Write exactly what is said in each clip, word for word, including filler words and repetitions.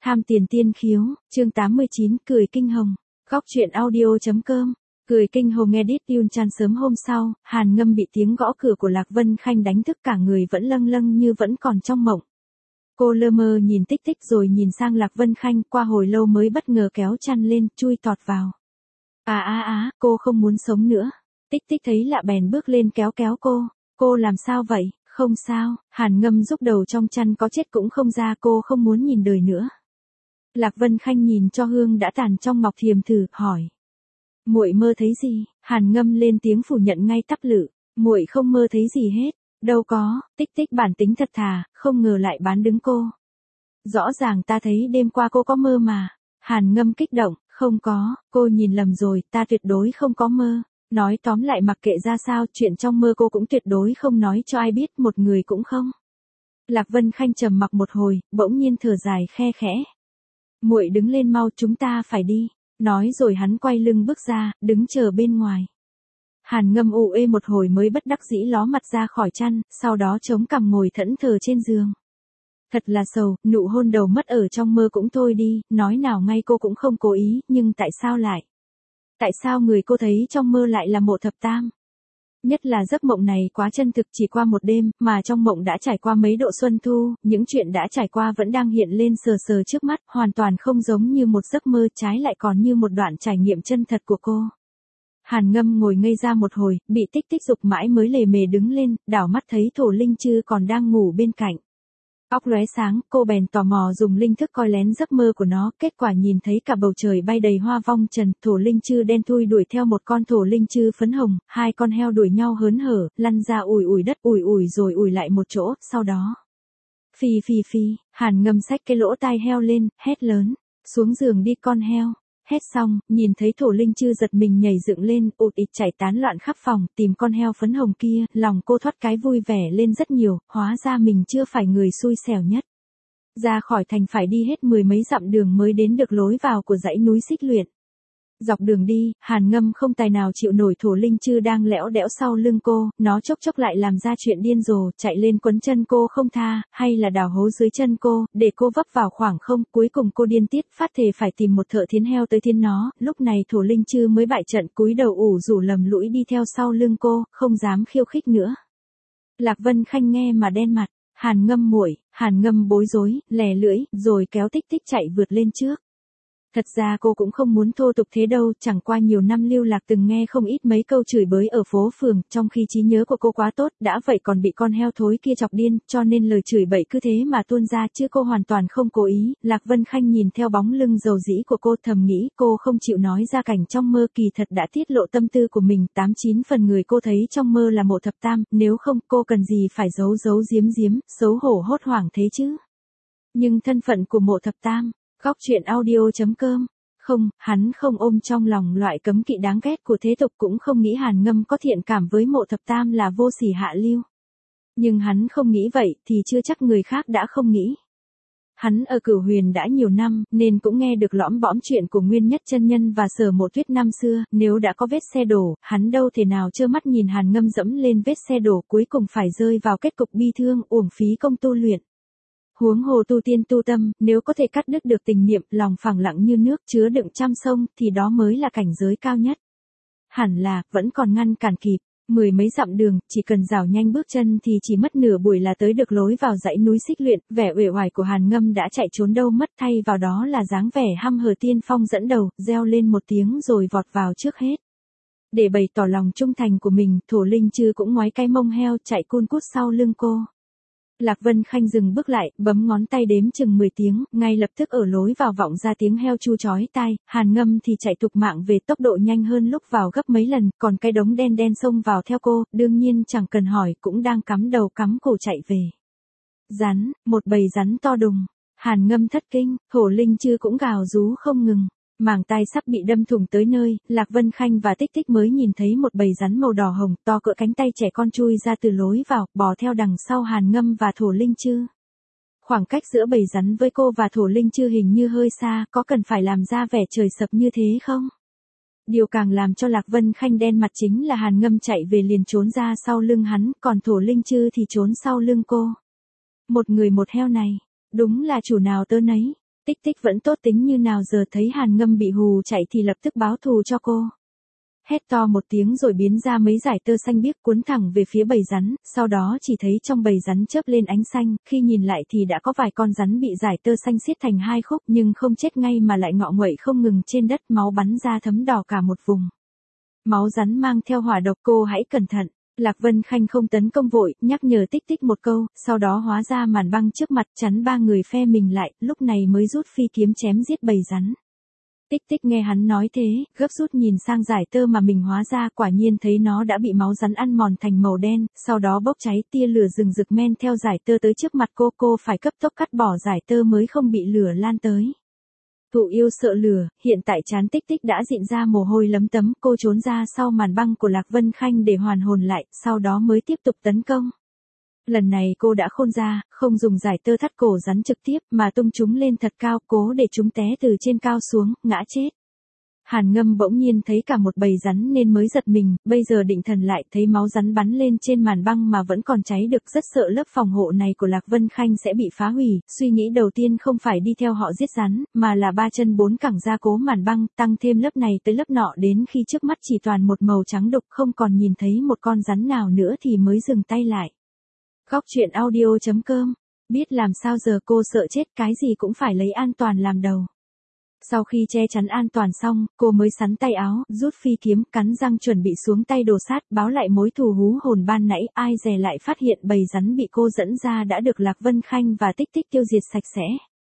Tham tiền tiên khiếu, chương tám mươi chín, cười kinh hồng. Góc truyện audio.com. Cười kinh hồng edit Yun Chan. Sớm hôm sau, Hàn Ngâm bị tiếng gõ cửa của Lạc Vân Khanh đánh thức, cả người vẫn lâng lâng như vẫn còn trong mộng. Cô lơ mơ nhìn Tích Tích rồi nhìn sang Lạc Vân Khanh, qua hồi lâu mới bất ngờ kéo chăn lên, chui tọt vào. À á á, cô không muốn sống nữa. Tích Tích thấy lạ bèn bước lên kéo kéo cô. Cô làm sao vậy? Không sao. Hàn Ngâm rúc đầu trong chăn, có chết cũng không ra, cô không muốn nhìn đời nữa. Lạc Vân Khanh nhìn cho hương đã tàn trong ngọc thiềm thử, hỏi. Muội mơ thấy gì? Hàn Ngâm lên tiếng phủ nhận ngay tắp lự. Muội không mơ thấy gì hết. Đâu có. Tích Tích bản tính thật thà, không ngờ lại bán đứng cô. Rõ ràng ta thấy đêm qua cô có mơ mà. Hàn Ngâm kích động. Không có, cô nhìn lầm rồi, ta tuyệt đối không có mơ. Nói tóm lại, mặc kệ ra sao, chuyện trong mơ cô cũng tuyệt đối không nói cho ai biết, một người cũng không. Lạc Vân Khanh trầm mặc một hồi, bỗng nhiên thở dài khe khẽ. Muội đứng lên mau, chúng ta phải đi. Nói rồi hắn quay lưng bước ra, đứng chờ bên ngoài. Hàn Ngâm u ê một hồi mới bất đắc dĩ ló mặt ra khỏi chăn, sau đó chống cằm ngồi thẫn thờ trên giường. Thật là sầu, nụ hôn đầu mất ở trong mơ cũng thôi đi, nói nào ngay cô cũng không cố ý, nhưng tại sao lại? Tại sao người cô thấy trong mơ lại là Mộ Thập Tam? Nhất là giấc mộng này quá chân thực, chỉ qua một đêm, mà trong mộng đã trải qua mấy độ xuân thu, những chuyện đã trải qua vẫn đang hiện lên sờ sờ trước mắt, hoàn toàn không giống như một giấc mơ, trái lại còn như một đoạn trải nghiệm chân thật của cô. Hàn Ngâm ngồi ngây ra một hồi, bị Tích Tích giục mãi mới lề mề đứng lên, đảo mắt thấy Thổ Linh Chư còn đang ngủ bên cạnh. Óc lóe sáng, cô bèn tò mò dùng linh thức coi lén giấc mơ của nó, kết quả nhìn thấy cả bầu trời bay đầy hoa vong trần, Thổ Linh Chư đen thui đuổi theo một con Thổ Linh Chư phấn hồng, hai con heo đuổi nhau hớn hở, lăn ra ủi ủi đất, ủi ủi rồi ủi lại một chỗ, sau đó. Phì phì phì, Hàn Ngâm xách cái lỗ tai heo lên, hét lớn, xuống giường đi con heo. Hét xong, nhìn thấy Thổ Linh Chư giật mình nhảy dựng lên, ụt ịt chạy tán loạn khắp phòng, tìm con heo phấn hồng kia, lòng cô thoát cái vui vẻ lên rất nhiều, hóa ra mình chưa phải người xui xẻo nhất. Ra khỏi thành phải đi hết mười mấy dặm đường mới đến được lối vào của dãy núi Xích Luyện. Dọc đường đi, Hàn Ngâm không tài nào chịu nổi Thổ Linh Chư đang lẽo đẽo sau lưng cô, nó chốc chốc lại làm ra chuyện điên rồ, chạy lên quấn chân cô không tha, hay là đào hố dưới chân cô, để cô vấp vào khoảng không, cuối cùng cô điên tiết phát thề phải tìm một thợ thiến heo tới thiến nó, lúc này Thổ Linh Chư mới bại trận, cúi đầu ủ rủ lầm lũi đi theo sau lưng cô, không dám khiêu khích nữa. Lạc Vân Khanh nghe mà đen mặt, Hàn Ngâm muội, Hàn Ngâm bối rối, lè lưỡi, rồi kéo Tích Tích chạy vượt lên trước. Thật ra cô cũng không muốn thô tục thế đâu, chẳng qua nhiều năm lưu lạc từng nghe không ít mấy câu chửi bới ở phố phường, trong khi trí nhớ của cô quá tốt, đã vậy còn bị con heo thối kia chọc điên, cho nên lời chửi bậy cứ thế mà tuôn ra, chứ cô hoàn toàn không cố ý. Lạc Vân Khanh nhìn theo bóng lưng dầu dĩ của cô, thầm nghĩ cô không chịu nói ra cảnh trong mơ, kỳ thật đã tiết lộ tâm tư của mình, tám chín phần người cô thấy trong mơ là Mộ Thập Tam, nếu không cô cần gì phải giấu giấu giếm giếm, xấu hổ hốt hoảng thế chứ. Nhưng thân phận của Mộ Thập Tam. Góc truyện audio.com. Không, hắn không ôm trong lòng loại cấm kỵ đáng ghét của thế tục, cũng không nghĩ Hàn Ngâm có thiện cảm với Mộ Thập Tam là vô sỉ hạ lưu. Nhưng hắn không nghĩ vậy thì chưa chắc người khác đã không nghĩ. Hắn ở Cửu Huyền đã nhiều năm, nên cũng nghe được lõm bõm chuyện của Nguyên Nhất chân nhân và Sở Mộ Tuyết năm xưa, nếu đã có vết xe đổ, hắn đâu thể nào trơ mắt nhìn Hàn Ngâm dẫm lên vết xe đổ, cuối cùng phải rơi vào kết cục bi thương, uổng phí công tu luyện. Huống hồ tu tiên tu tâm, nếu có thể cắt đứt được tình niệm, lòng phẳng lặng như nước chứa đựng trăm sông, thì đó mới là cảnh giới cao nhất. Hẳn là, vẫn còn ngăn cản kịp, mười mấy dặm đường, chỉ cần rảo nhanh bước chân thì chỉ mất nửa buổi là tới được lối vào dãy núi Xích Luyện, vẻ uể oải của Hàn Ngâm đã chạy trốn đâu mất, thay vào đó là dáng vẻ hăm hở tiên phong dẫn đầu, reo lên một tiếng rồi vọt vào trước hết. Để bày tỏ lòng trung thành của mình, Thổ Linh Chư cũng ngoái cái mông heo chạy cun cút sau lưng cô. Lạc Vân Khanh dừng bước lại, bấm ngón tay đếm chừng mười tiếng, ngay lập tức ở lối vào vọng ra tiếng heo chu chói tai, Hàn Ngâm thì chạy thục mạng về tốc độ nhanh hơn lúc vào gấp mấy lần, còn cái đống đen đen xông vào theo cô, đương nhiên chẳng cần hỏi cũng đang cắm đầu cắm cổ chạy về. Rắn, một bầy rắn to đùng, Hàn Ngâm thất kinh, Thổ Linh Chư cũng gào rú không ngừng. Màng tai sắp bị đâm thủng tới nơi, Lạc Vân Khanh và Tích Tích mới nhìn thấy một bầy rắn màu đỏ hồng, to cỡ cánh tay trẻ con chui ra từ lối vào, bò theo đằng sau Hàn Ngâm và Thổ Linh Chư. Khoảng cách giữa bầy rắn với cô và Thổ Linh Chư hình như hơi xa, có cần phải làm ra vẻ trời sập như thế không? Điều càng làm cho Lạc Vân Khanh đen mặt chính là Hàn Ngâm chạy về liền trốn ra sau lưng hắn, còn Thổ Linh Chư thì trốn sau lưng cô. Một người một heo này, đúng là chủ nào tớ nấy. Tích Tích vẫn tốt tính như nào giờ thấy Hàn Ngâm bị hù chạy thì lập tức báo thù cho cô. Hét to một tiếng rồi biến ra mấy dải tơ xanh biếc cuốn thẳng về phía bầy rắn, sau đó chỉ thấy trong bầy rắn chớp lên ánh xanh, khi nhìn lại thì đã có vài con rắn bị dải tơ xanh xiết thành hai khúc nhưng không chết ngay mà lại ngọ nguậy không ngừng trên đất, máu bắn ra thấm đỏ cả một vùng. Máu rắn mang theo hỏa độc, cô hãy cẩn thận. Lạc Vân Khanh không tấn công vội, nhắc nhở Tích Tích một câu, sau đó hóa ra màn băng trước mặt chắn ba người phe mình lại, lúc này mới rút phi kiếm chém giết bầy rắn. Tích Tích nghe hắn nói thế, gấp rút nhìn sang dải tơ mà mình hóa ra, quả nhiên thấy nó đã bị máu rắn ăn mòn thành màu đen, sau đó bốc cháy, tia lửa rừng rực men theo dải tơ tới trước mặt cô, cô phải cấp tốc cắt bỏ dải tơ mới không bị lửa lan tới. Thụ yêu sợ lửa, hiện tại trán Tích Tích đã dịn ra mồ hôi lấm tấm, cô trốn ra sau màn băng của Lạc Vân Khanh để hoàn hồn lại, sau đó mới tiếp tục tấn công. Lần này cô đã khôn ra, không dùng dải tơ thắt cổ rắn trực tiếp mà tung chúng lên thật cao, cố để chúng té từ trên cao xuống, ngã chết. Hàn Ngâm bỗng nhiên thấy cả một bầy rắn nên mới giật mình, bây giờ định thần lại thấy máu rắn bắn lên trên màn băng mà vẫn còn cháy được, rất sợ lớp phòng hộ này của Lạc Vân Khanh sẽ bị phá hủy, suy nghĩ đầu tiên không phải đi theo họ giết rắn, mà là ba chân bốn cẳng gia cố màn băng, tăng thêm lớp này tới lớp nọ đến khi trước mắt chỉ toàn một màu trắng đục không còn nhìn thấy một con rắn nào nữa thì mới dừng tay lại. Góc truyện audio chấm com, biết làm sao giờ, cô sợ chết, cái gì cũng phải lấy an toàn làm đầu. Sau khi che chắn an toàn xong, cô mới xắn tay áo, rút phi kiếm, cắn răng chuẩn bị xuống tay đồ sát, báo lại mối thù hú hồn ban nãy, ai dè lại phát hiện bầy rắn bị cô dẫn ra đã được Lạc Vân Khanh và Tích Tích tiêu diệt sạch sẽ.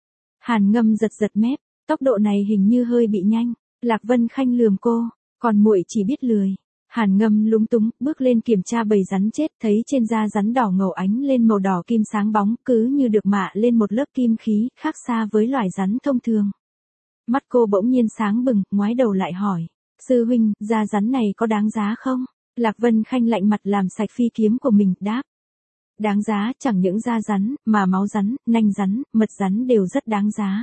Hàn Ngâm giật giật mép, tốc độ này hình như hơi bị nhanh. Lạc Vân Khanh lườm cô, còn muội chỉ biết lười. Hàn Ngâm lúng túng, bước lên kiểm tra bầy rắn chết, thấy trên da rắn đỏ ngầu ánh lên màu đỏ kim sáng bóng, cứ như được mạ lên một lớp kim khí, khác xa với loài rắn thông thường. Mắt cô bỗng nhiên sáng bừng, ngoái đầu lại hỏi, sư huynh, da rắn này có đáng giá không? Lạc Vân Khanh lạnh mặt làm sạch phi kiếm của mình, đáp. Đáng giá, chẳng những da rắn, mà máu rắn, nanh rắn, mật rắn đều rất đáng giá.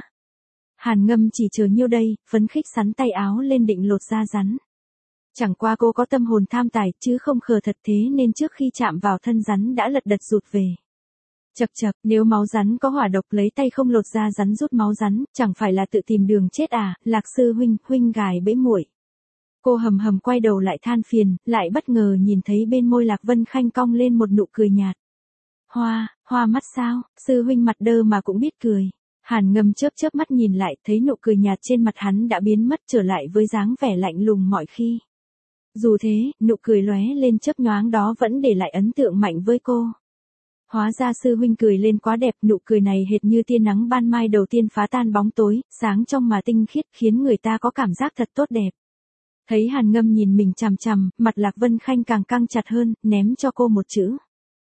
Hàn Ngâm chỉ chờ nhiêu đây, phấn khích sắn tay áo lên định lột da rắn. Chẳng qua cô có tâm hồn tham tài, chứ không khờ thật thế nên trước khi chạm vào thân rắn đã lật đật rụt về. Chậc chậc, nếu máu rắn có hỏa độc lấy tay không lột da rắn rút máu rắn, chẳng phải là tự tìm đường chết à, Lạc sư huynh, huynh gài bẫy muội. Cô hầm hầm quay đầu lại than phiền, lại bất ngờ nhìn thấy bên môi Lạc Vân Khanh cong lên một nụ cười nhạt. Hoa, hoa mắt sao, sư huynh mặt đơ mà cũng biết cười. Hàn Ngâm chớp chớp mắt nhìn lại, thấy nụ cười nhạt trên mặt hắn đã biến mất trở lại với dáng vẻ lạnh lùng mọi khi. Dù thế, nụ cười lóe lên chớp nhoáng đó vẫn để lại ấn tượng mạnh với cô. Hóa ra sư huynh cười lên quá đẹp, nụ cười này hệt như tia nắng ban mai đầu tiên phá tan bóng tối, sáng trong mà tinh khiết, khiến người ta có cảm giác thật tốt đẹp. Thấy Hàn Ngâm nhìn mình chằm chằm, mặt Lạc Vân Khanh càng căng chặt hơn, ném cho cô một chữ.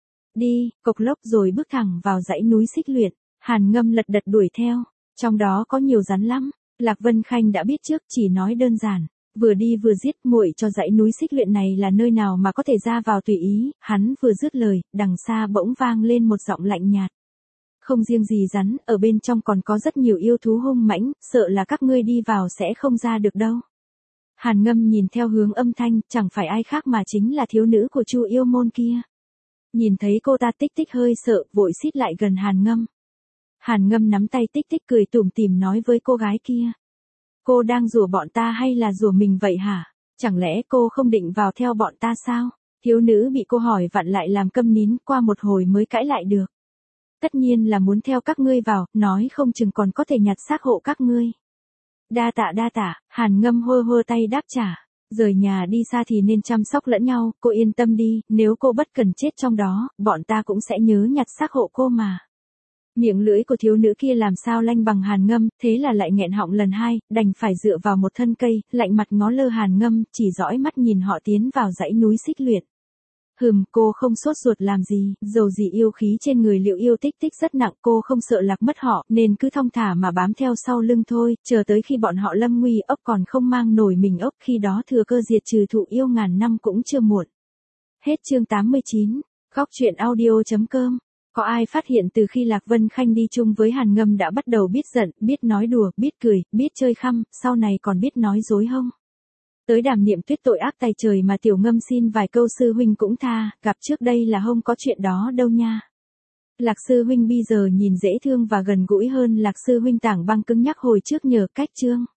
Đi, cộc lốc, rồi bước thẳng vào dãy núi Xích Luyện. Hàn Ngâm lật đật đuổi theo, trong đó có nhiều rắn lắm. Lạc Vân Khanh đã biết trước, chỉ nói đơn giản. Vừa đi vừa giết, muội cho dãy núi Xích Luyện này là nơi nào mà có thể ra vào tùy ý. Hắn vừa dứt lời, đằng xa bỗng vang lên một giọng lạnh nhạt. Không riêng gì rắn, ở bên trong còn có rất nhiều yêu thú hung mãnh, sợ là các ngươi đi vào sẽ không ra được đâu. Hàn Ngâm nhìn theo hướng âm thanh, chẳng phải ai khác mà chính là thiếu nữ của Chu Yêu Môn kia. Nhìn thấy cô ta, Tích Tích hơi sợ, vội xít lại gần Hàn Ngâm. Hàn Ngâm nắm tay Tích Tích cười tủm tỉm nói với cô gái kia. Cô đang rủa bọn ta hay là rủa mình vậy hả? Chẳng lẽ cô không định vào theo bọn ta sao? Thiếu nữ bị cô hỏi vặn lại làm câm nín, qua một hồi mới cãi lại được. Tất nhiên là muốn theo các ngươi vào, nói không chừng còn có thể nhặt xác hộ các ngươi. Đa tạ đa tạ, Hàn Ngâm hơ hơ tay đáp trả. Rời nhà đi xa thì nên chăm sóc lẫn nhau, cô yên tâm đi, nếu cô bất cần chết trong đó, bọn ta cũng sẽ nhớ nhặt xác hộ cô mà. Miệng lưỡi của thiếu nữ kia làm sao lanh bằng Hàn Ngâm, thế là lại nghẹn họng lần hai, đành phải dựa vào một thân cây, lạnh mặt ngó lơ Hàn Ngâm, chỉ dõi mắt nhìn họ tiến vào dãy núi Xích Luyện. Hừm, cô không sốt ruột làm gì, dầu gì yêu khí trên người Liệu Yêu Tích Tích rất nặng, cô không sợ lạc mất họ, nên cứ thong thả mà bám theo sau lưng thôi, chờ tới khi bọn họ lâm nguy, ốc còn không mang nổi mình ốc, khi đó thừa cơ diệt trừ thụ yêu ngàn năm cũng chưa muộn. Hết chương tám mươi chín, góc truyện audio chấm com. Có ai phát hiện từ khi Lạc Vân Khanh đi chung với Hàn Ngâm đã bắt đầu biết giận, biết nói đùa, biết cười, biết chơi khăm, sau này còn biết nói dối không? Tới Đàm Niệm Tuyết tội ác tày trời mà Tiểu Ngâm xin vài câu sư huynh cũng tha, gặp trước đây là không có chuyện đó đâu nha. Lạc sư huynh bây giờ nhìn dễ thương và gần gũi hơn Lạc sư huynh tảng băng cứng nhắc hồi trước nhờ cách chương.